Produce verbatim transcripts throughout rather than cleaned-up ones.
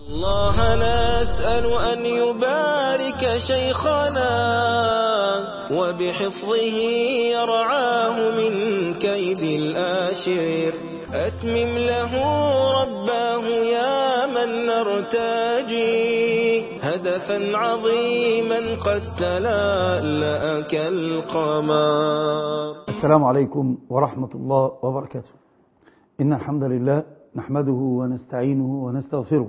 الله نسأل أن يبارك شيخنا وبحفظه يرعاه من كيد الآشر. أتمم له رباه يا من نرتجي هدفا عظيما قد تلألأ كالقمر. السلام عليكم ورحمة الله وبركاته. إن الحمد لله نحمده ونستعينه ونستغفره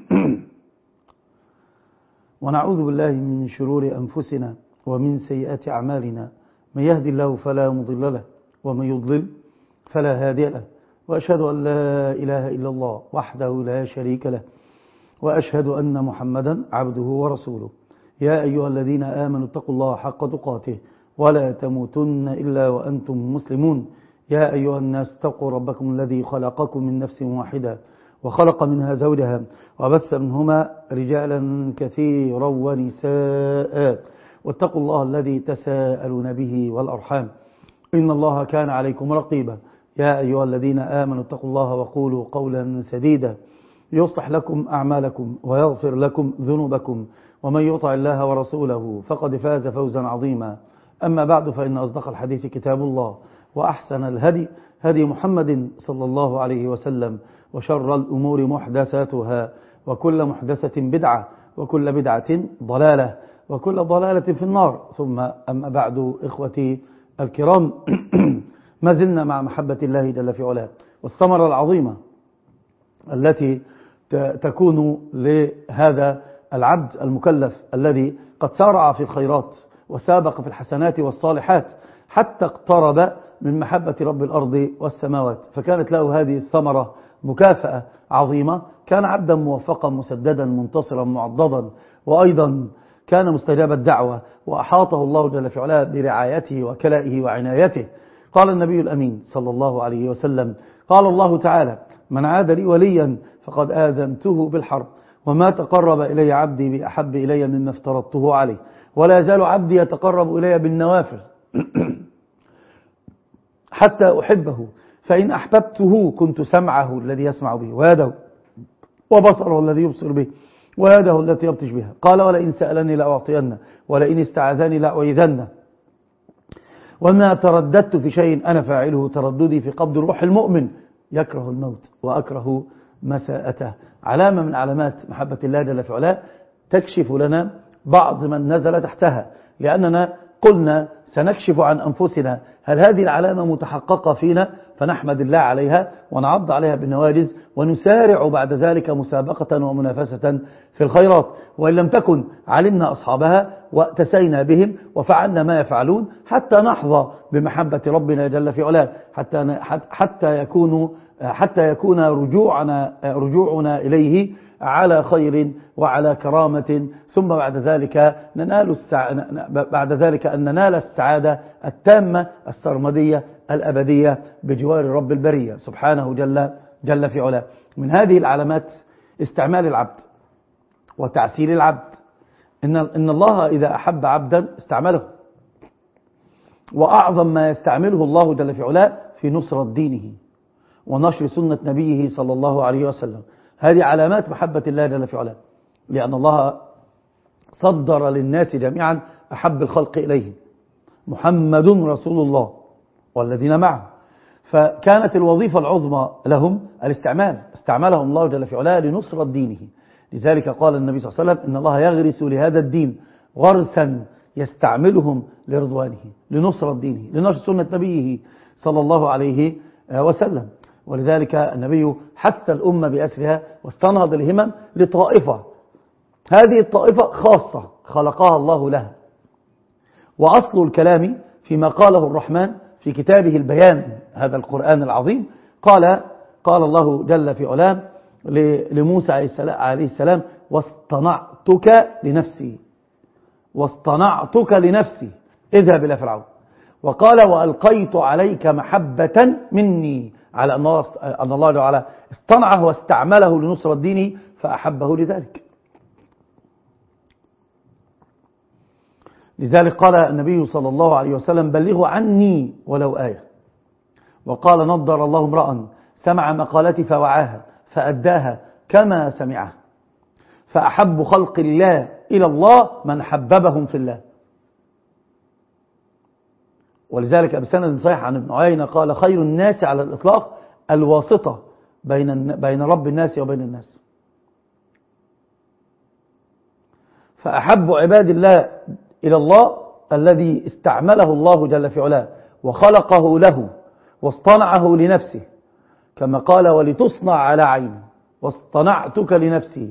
ونعوذ بالله من شرور أنفسنا ومن سيئات أعمالنا. من يهدي الله فلا مضل له ومن يضلل فلا هادي له، وأشهد أن لا إله إلا الله وحده لا شريك له، وأشهد أن محمدا عبده ورسوله. يا أيها الذين آمنوا اتقوا الله حق تقاته ولا تموتن إلا وأنتم مسلمون. يا أيها الناس اتقوا ربكم الذي خلقكم من نفس واحدة وخلق منها زوجها وبث منهما رجالا كثيرا ونساء، واتقوا الله الذي تساءلون به والأرحام إن الله كان عليكم رقيبا. يا أيها الذين آمنوا اتقوا الله وقولوا قولا سديدا يصلح لكم أعمالكم ويغفر لكم ذنوبكم، ومن يطع الله ورسوله فقد فاز فوزا عظيما. أما بعد، فإن أصدق الحديث كتاب الله، وأحسن الهدي هدي محمد صلى الله عليه وسلم، وشر الأمور محدثاتها، وكل محدثة بدعة، وكل بدعة ضلالة، وكل ضلالة في النار. ثم أما بعد، إخوتي الكرام، ما زلنا مع محبة الله جل في علاه، والثمرة العظيمة التي تكون لهذا العبد المكلف الذي قد سارع في الخيرات وسابق في الحسنات والصالحات حتى اقترب من محبة رب الأرض والسماوات، فكانت له هذه الثمرة مكافأة عظيمة. كان عبدا موفقا مسددا منتصرا معضدا، وأيضا كان مستجاب الدعوة، وأحاطه الله جل في علاه برعايته وكلائه وعنايته. قال النبي الأمين صلى الله عليه وسلم: قال الله تعالى: من عاد لي وليا فقد آذنته بالحرب، وما تقرب إلي عبدي بأحب إلي مما افترضته عليه، ولا يزال عبدي يتقرب إلي بالنوافل حتى أحبه، فإن أحببته كنت سمعه الذي يسمع به، ويده وبصره الذي يبصر به، ويده التي يبطش بها. قال: ولئن سألني لأعطينه، ولئن استعاذني لأعيذنه. وما ترددت في شيء أنا فاعله ترددي في قبض الروح المؤمن، يكره الموت وأكره مساءته. علامة من علامات محبة الله جل في علاه تكشف لنا بعض من نزل تحتها، لأننا قلنا سنكشف عن أنفسنا هل هذه العلامة متحققة فينا، فنحمد الله عليها ونعض عليها بالنواجز، ونسارع بعد ذلك مسابقة ومنافسة في الخيرات. وإن لم تكن علمنا أصحابها واتسينا بهم وفعلنا ما يفعلون حتى نحظى بمحبة ربنا جل في علاه، حتى حتى يكون حتى يكون رجوعنا رجوعنا إليه على خير وعلى كرامة، ثم بعد ذلك ننال السع... بعد ذلك أن ننال السعادة التامة السرمدية الأبدية بجوار رب البرية سبحانه جل جل في علاه. من هذه العلامات استعمال العبد وتعسير العبد. إن إن الله إذا أحب عبدا استعمله، وأعظم ما يستعمله الله جل في علاه في نصرة دينه ونشر سنة نبيه صلى الله عليه وسلم. هذه علامات محبة الله جل في علاه، لأن الله صدر للناس جميعا أحب الخلق إليه محمد رسول الله والذين معه، فكانت الوظيفة العظمى لهم الاستعمال. استعملهم الله جل في علاه لنصرة دينه. لذلك قال النبي صلى الله عليه وسلم: إن الله يغرس لهذا الدين غرسا يستعملهم لرضوانه، لنصرة دينه، لنشر سنة نبيه صلى الله عليه وسلم. ولذلك النبي حث الأمة بأسرها واستنهض الهمم لطائفة، هذه الطائفة خاصة خلقها الله لها. وأصل الكلام فيما قاله الرحمن في كتابه البيان، هذا القرآن العظيم. قال قال الله جل في علاه لموسى عليه السلام: واصطنعتك لنفسي، واصطنعتك لنفسي اذهب إلى فرعون. وقال: وألقيت عليك محبة مني، على أن الله, أن الله تعالى اصطنعه واستعمله لنصرة دينه فأحبه لذلك. لذلك قال النبي صلى الله عليه وسلم: بلغوا عني ولو آية. وقال: نضر الله امرأ سمع مقالتي فوعاها فأداها كما سمعها. فأحب خلق الله إلى الله من حببهم في الله. ولذلك بسند صحيح عن ابن عيينة قال خير الناس على الإطلاق الواسطة بين بين رب الناس وبين الناس. فأحب عباد الله إلى الله الذي استعمله الله جل في علاه وخلقه له واصطنعه لنفسه، كما قال ولتصنع على عيني واصطنعتك لنفسي.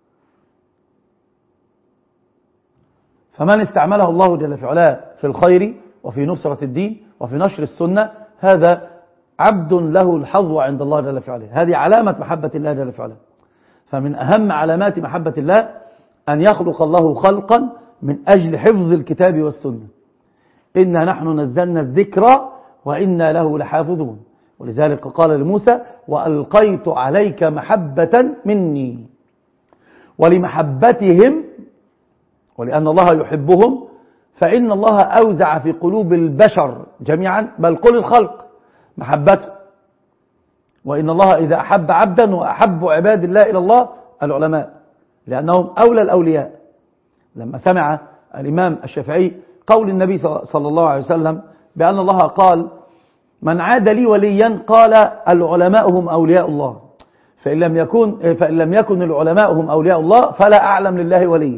فمن استعمله الله جل في علاه في الخير وفي نصرة الدين وفي نشر السنة هذا عبد له الحظوة عند الله جل في علاه. هذه علامة محبة الله جل في علاه. فمن أهم علامات محبة الله أن يخلق الله خلقا من أجل حفظ الكتاب والسنة. إنا نحن نزلنا الذكر وإنا له لحافظون. ولذلك قال لموسى وألقيت عليك محبة مني. ولمحبتهم ولأن الله يحبهم فإن الله أوزع في قلوب البشر جميعا بل كل الخلق محبته. وإن الله إذا أحب عبدا وأحب عباد الله إلى الله العلماء لأنهم أولى الأولياء. لما سمع الإمام الشافعي قول النبي صلى الله عليه وسلم بأن الله قال من عاد لي وليا قال العلماء هم أولياء الله، فإن لم يكن, فإن لم يكن العلماء هم أولياء الله فلا أعلم لله وليا.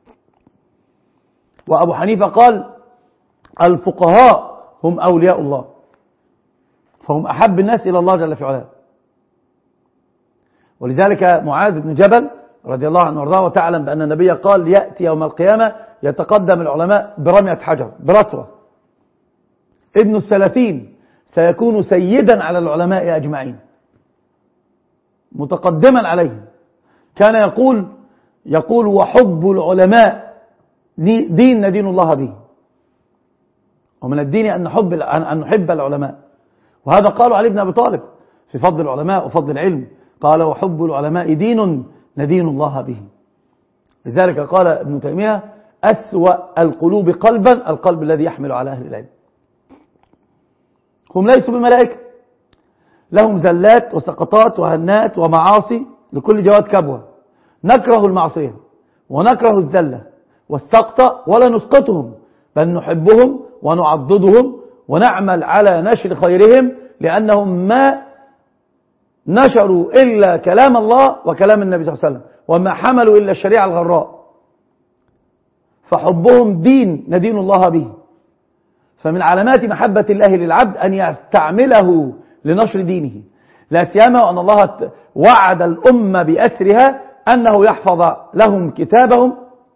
وأبو حنيفة قال الفقهاء هم أولياء الله، فهم أحب الناس إلى الله جل في علاه. ولذلك معاذ بن جبل رضي الله عنه وارضاه وتعلم بأن النبي قال يأتي يوم القيامة يتقدم العلماء برمية حجر برتوة. ابن الثلاثين سيكون سيدا على العلماء أجمعين متقدما عليهم. كان يقول يقول وحب العلماء دين ندين الله به. ومن الدين أن نحب أن نحب العلماء. وهذا قالوا علي بن أبي طالب في فضل العلماء وفضل العلم قال وحب العلماء دين ندين الله به. لذلك قال ابن تيمية أسوأ القلوب قلبا القلب الذي يحمل على أهل العلم. هم ليسوا بملائكة، لهم زلات وسقطات وهنات ومعاصي لكل جواد كبوة. نكره المعصية ونكره الزلة والسقطة ولا نسقطهم بل نحبهم ونعضدهم ونعمل على نشر خيرهم لأنهم ما نشروا إلا كلام الله وكلام النبي صلى الله عليه وسلم وما حملوا إلا الشريعة الغراء. فحبهم دين ندين الله به. فمن علامات محبة الله للعبد أن يستعمله لنشر دينه، لا سيما وأن الله وعد الأمة بأسرها أنه يحفظ لهم كتابهم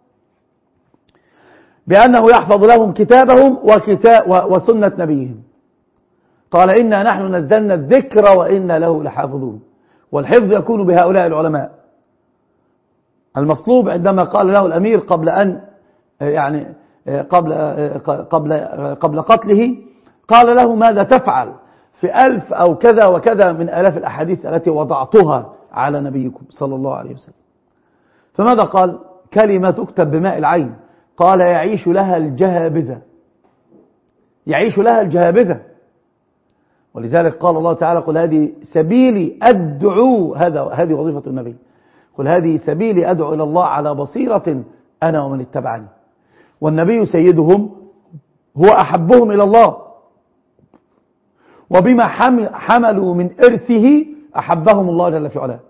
بأنه يحفظ لهم كتابهم وكتاب وسنة نبيهم. قال إنا نحن نزلنا الذكر وإنا له لحافظون. والحفظ يكون بهؤلاء العلماء. المصلوب عندما قال له الأمير قبل أن يعني قبل قبل قبل قتله قال له ماذا تفعل في ألف أو كذا وكذا من آلاف الأحاديث التي وضعتها على نبيكم صلى الله عليه وسلم. فماذا قال؟ كلمة تكتب بماء العين. قال يعيش لها الجهابذة، يعيش لها الجهابذة. ولذلك قال الله تعالى قل هذه سبيلي أدعو، هذا هذه وظيفة النبي، قل هذه سبيلي أدعو إلى الله على بصيرة أنا ومن اتبعني. والنبي سيدهم هو أحبهم إلى الله، وبما حملوا من إرثه أحبهم الله جل في علاه.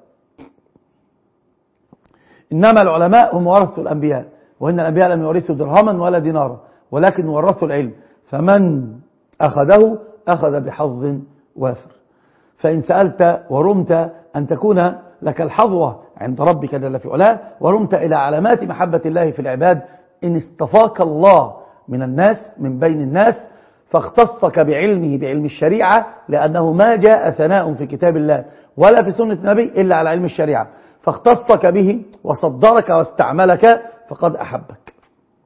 إنما العلماء هم ورثوا الأنبياء، وإن الأنبياء لم يورثوا درهما ولا دينارا ولكن ورثوا العلم، فمن أخذه أخذ بحظ وافر. فإن سألت ورمت أن تكون لك الحظوة عند ربك جل في علاه ورمت إلى علامات محبة الله في العباد، إن اصطفاك الله من الناس من بين الناس فاختصك بعلمه بعلم الشريعة، لأنه ما جاء ثناء في كتاب الله ولا في سنة النبي إلا على علم الشريعة، فاختصك به وصدرك واستعملك فقد أحبك.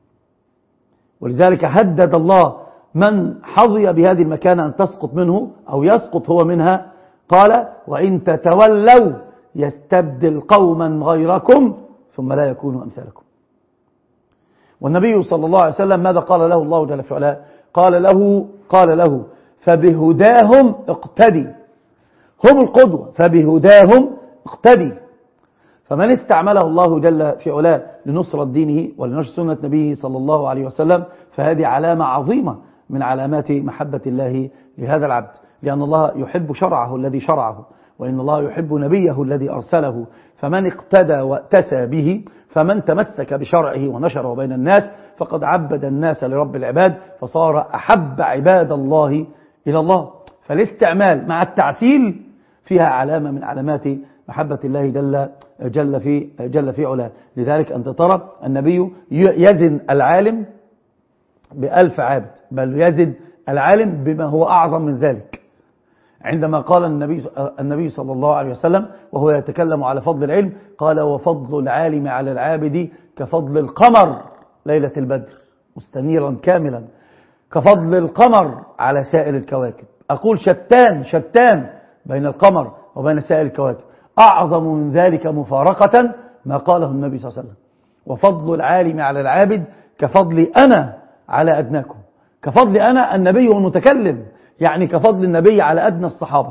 ولذلك هدد الله من حظي بهذه المكانة أن تسقط منه أو يسقط هو منها، قال وإن تتولوا يستبدل قوما غيركم ثم لا يكونوا أمثالكم. والنبي صلى الله عليه وسلم ماذا قال له الله جل في علاه؟ قال له قال له فبهداهم اقتدي، هم القدوة، فبهداهم اقتدي. فمن استعمله الله جل في علاه لنصرة دينه ولنشر سنة نبيه صلى الله عليه وسلم فهذه علامة عظيمة من علامات محبة الله لهذا العبد، لأن الله يحب شرعه الذي شرعه، وإن الله يحب نبيه الذي أرسله. فمن اقتدى واتسى به، فمن تمسك بشرعه ونشره بين الناس، فقد عبد الناس لرب العباد، فصار أحب عباد الله إلى الله. فالاستعمال مع التعسيل فيها علامة من علامات محبة الله جل, جل, في, جل في علاه. لذلك أنت ترى النبي يزن العالم بألف عابد، بل يزن العالم بما هو أعظم من ذلك. عندما قال النبي, النبي صلى الله عليه وسلم وهو يتكلم على فضل العلم، قال: وفضل العالم على العابد كفضل القمر ليلة البدر مستنيرا كاملا، كفضل القمر على سائر الكواكب. أقول شتان شتان بين القمر وبين سائر الكواكب. أعظم من ذلك مفارقة ما قاله النبي صلى الله عليه وسلم: وفضل العالم على العابد كفضل أنا على أدناكم. كفضل أنا النبي والمتكلم، يعني كفضل النبي على أدنى الصحابة.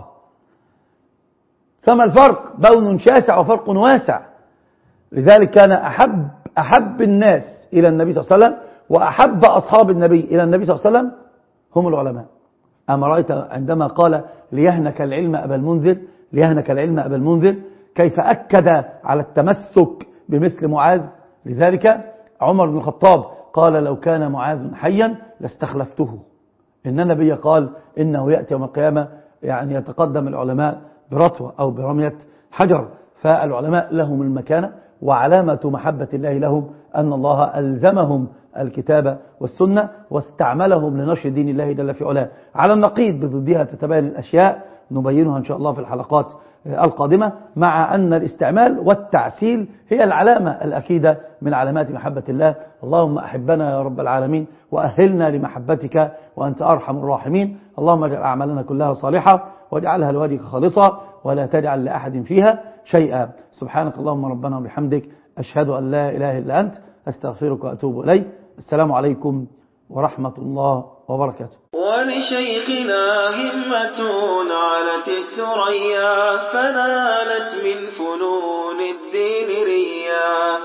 فما الفرق؟ بون شاسع وفرق واسع. لذلك كان أحب أحب الناس إلى النبي صلى الله عليه وسلم وأحب أصحاب النبي إلى النبي صلى الله عليه وسلم هم العلماء. أما رأيت عندما قال: ليهنك العلم أبا المنذر، ليهنك العلم أبا المنذر، كيف أكد على التمسك بمثل معاذ. لذلك عمر بن الخطاب قال: لو كان معاذ حيا لاستخلفته. إن النبي قال إنه يأتي يوم القيامة يعني يتقدم العلماء برطوة أو برمية حجر. فالعلماء لهم المكانة، وعلامة محبة الله لهم أن الله ألزمهم الكتاب والسنة واستعملهم لنشر دين الله جل في علاه. على النقيض بضدها تتبين الأشياء نبينها إن شاء الله في الحلقات القادمة، مع أن الاستعمال والتعسيل هي العلامة الأكيدة من علامات محبة الله. اللهم أحبنا يا رب العالمين، وأهلنا لمحبتك وأنت أرحم الراحمين. اللهم اجعل أعمالنا كلها صالحة واجعلها لوجهك خالصة، ولا تجعل لأحد فيها شيئا. سبحانك اللهم ربنا وبحمدك، أشهد أن لا إله إلا أنت، أستغفرك وأتوب إليك. السلام عليكم ورحمة الله وبركاته. ولشيخنا همة علت الثريا، فنالت من فنون الدين ريا.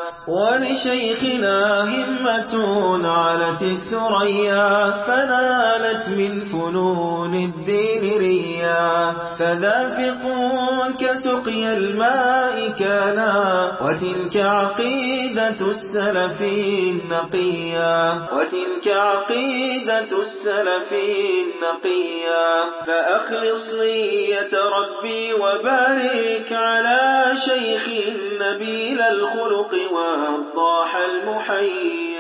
ولشيخنا همة علت الثريا، فنالت من فنون الدين ريا. فذافق كسقي الماء كانا، وتلك عقيدة السلف النقيا، وتلك عقيدة السلف النقيا. فأخلص نية ربي وبارك على شيخ نبيل الخلق والضاح المحيي.